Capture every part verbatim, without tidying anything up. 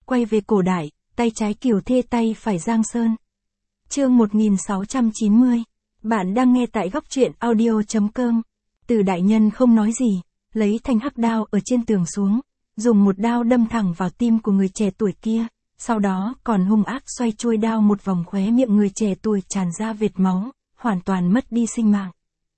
quay về cổ đại, tay trái Kiều Thê tay phải Giang Sơn. Chương một nghìn sáu trăm chín mươi. Bạn đang nghe tại góc truyện audio chấm com. Từ đại nhân không nói gì, lấy thanh hắc đao ở trên tường xuống, dùng một đao đâm thẳng vào tim của người trẻ tuổi kia, sau đó còn hung ác xoay chuôi đao một vòng, khóe miệng người trẻ tuổi tràn ra vệt máu, hoàn toàn mất đi sinh mạng.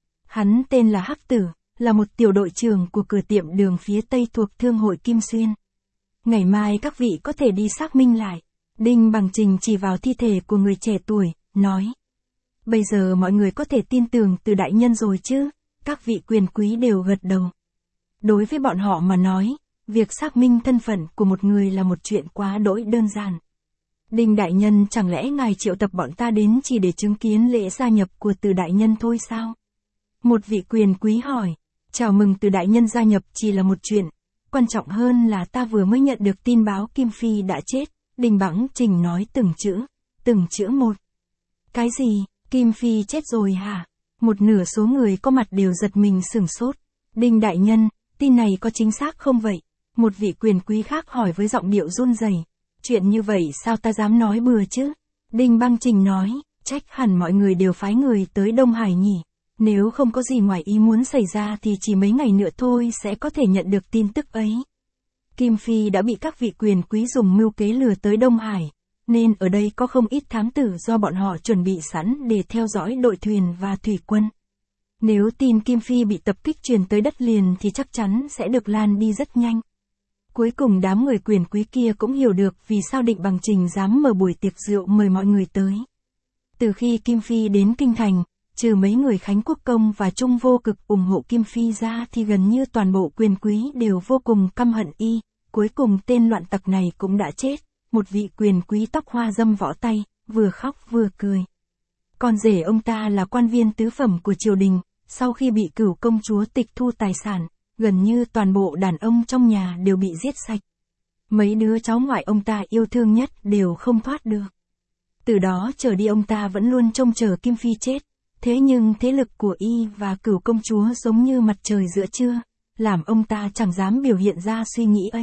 Hắn tên là Hắc Tử, là một tiểu đội trưởng của cửa tiệm đường phía Tây thuộc Thương hội Kim Xuyên. Ngày mai các vị có thể đi xác minh lại. Đinh Bằng Trình chỉ vào thi thể của người trẻ tuổi, nói. Bây giờ mọi người có thể tin tưởng Từ đại nhân rồi chứ? Các vị quyền quý đều gật đầu. Đối với bọn họ mà nói, việc xác minh thân phận của một người là một chuyện quá đỗi đơn giản. Đinh đại nhân, chẳng lẽ ngài triệu tập bọn ta đến chỉ để chứng kiến lễ gia nhập của Từ đại nhân thôi sao? Một vị quyền quý hỏi. Chào mừng Từ đại nhân gia nhập chỉ là một chuyện, quan trọng hơn là ta vừa mới nhận được tin báo Kim Phi đã chết. Đinh Bằng Trình nói từng chữ, từng chữ một. Cái gì, Kim Phi chết rồi hả? Một nửa số người có mặt đều giật mình sửng sốt. Đinh đại nhân, tin này có chính xác không vậy? Một vị quyền quý khác hỏi với giọng điệu run rẩy. Chuyện như vậy sao ta dám nói bừa chứ? Đinh Bằng Trình nói, trách hẳn mọi người đều phái người tới Đông Hải nhỉ. Nếu không có gì ngoài ý muốn xảy ra thì chỉ mấy ngày nữa thôi sẽ có thể nhận được tin tức ấy. Kim Phi đã bị các vị quyền quý dùng mưu kế lừa tới Đông Hải, nên ở đây có không ít thám tử do bọn họ chuẩn bị sẵn để theo dõi đội thuyền và thủy quân. Nếu tin Kim Phi bị tập kích truyền tới đất liền thì chắc chắn sẽ được lan đi rất nhanh. Cuối cùng đám người quyền quý kia cũng hiểu được vì sao Đinh Bằng Trình dám mở buổi tiệc rượu mời mọi người tới. Từ khi Kim Phi đến Kinh Thành, trừ mấy người Khánh Quốc Công và Trung Vô Cực ủng hộ Kim Phi ra thì gần như toàn bộ quyền quý đều vô cùng căm hận y. Cuối cùng tên loạn tặc này cũng đã chết. Một vị quyền quý tóc hoa dâm võ tay, vừa khóc vừa cười. Con rể ông ta là quan viên tứ phẩm của triều đình, sau khi bị Cửu công chúa tịch thu tài sản, gần như toàn bộ đàn ông trong nhà đều bị giết sạch. Mấy đứa cháu ngoại ông ta yêu thương nhất đều không thoát được. Từ đó trở đi ông ta vẫn luôn trông chờ Kim Phi chết. Thế nhưng thế lực của y và Cửu công chúa giống như mặt trời giữa trưa, làm ông ta chẳng dám biểu hiện ra suy nghĩ ấy.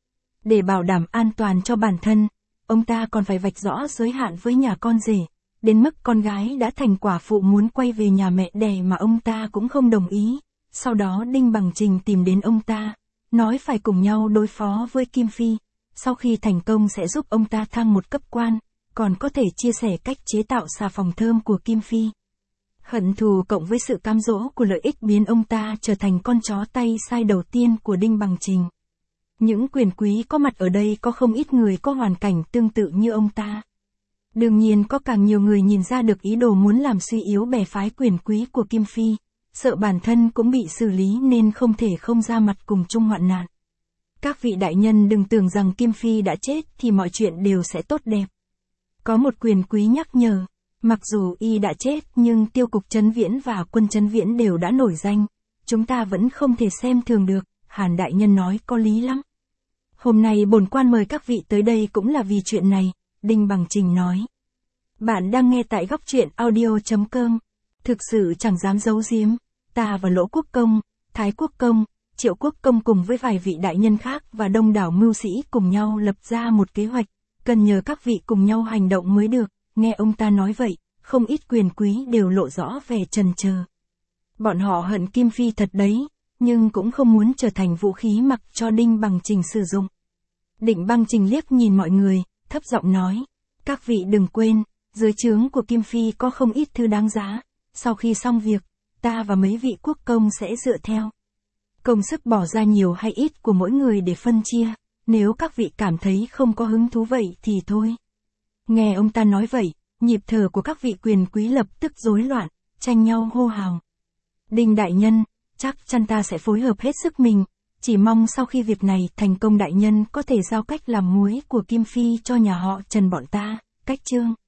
Để bảo đảm an toàn cho bản thân, ông ta còn phải vạch rõ giới hạn với nhà con rể, đến mức con gái đã thành quả phụ muốn quay về nhà mẹ đẻ mà ông ta cũng không đồng ý. Sau đó Đinh Bằng Trình tìm đến ông ta, nói phải cùng nhau đối phó với Kim Phi, sau khi thành công sẽ giúp ông ta thăng một cấp quan, còn có thể chia sẻ cách chế tạo xà phòng thơm của Kim Phi. Hận thù cộng với sự cám dỗ của lợi ích biến ông ta trở thành con chó tay sai đầu tiên của Đinh Bằng Trình. Những quyền quý có mặt ở đây có không ít người có hoàn cảnh tương tự như ông ta. Đương nhiên có càng nhiều người nhìn ra được ý đồ muốn làm suy yếu bè phái quyền quý của Kim Phi, sợ bản thân cũng bị xử lý nên không thể không ra mặt cùng chung hoạn nạn. Các vị đại nhân đừng tưởng rằng Kim Phi đã chết thì mọi chuyện đều sẽ tốt đẹp. Có một quyền quý nhắc nhở. Mặc dù y đã chết nhưng tiêu cục Trấn Viễn và quân Trấn Viễn đều đã nổi danh, chúng ta vẫn không thể xem thường được. Hàn đại nhân nói có lý lắm. Hôm nay bổn quan mời các vị tới đây cũng là vì chuyện này, Đinh Bằng Trình nói. Bạn đang nghe tại góc truyện audio chấm com. Thực sự chẳng dám giấu giếm, ta và Lỗ Quốc Công, Thái Quốc Công, Triệu Quốc Công cùng với vài vị đại nhân khác và đông đảo mưu sĩ cùng nhau lập ra một kế hoạch, cần nhờ các vị cùng nhau hành động mới được. Nghe ông ta nói vậy, không ít quyền quý đều lộ rõ vẻ chần chờ. Bọn họ hận Kim Phi thật đấy, nhưng cũng không muốn trở thành vũ khí mặc cho Đinh Bằng Trình sử dụng. Đinh Bằng Trình liếc nhìn mọi người, thấp giọng nói, các vị đừng quên, dưới trướng của Kim Phi có không ít thứ đáng giá, sau khi xong việc, ta và mấy vị quốc công sẽ dựa theo công sức bỏ ra nhiều hay ít của mỗi người để phân chia, nếu các vị cảm thấy không có hứng thú vậy thì thôi. Nghe ông ta nói vậy, nhịp thở của các vị quyền quý lập tức rối loạn, tranh nhau hô hào. Đinh đại nhân, chắc chắn ta sẽ phối hợp hết sức mình, chỉ mong sau khi việc này thành công đại nhân có thể giao cách làm muối của Kim Phi cho nhà họ Trần bọn ta, cách chương.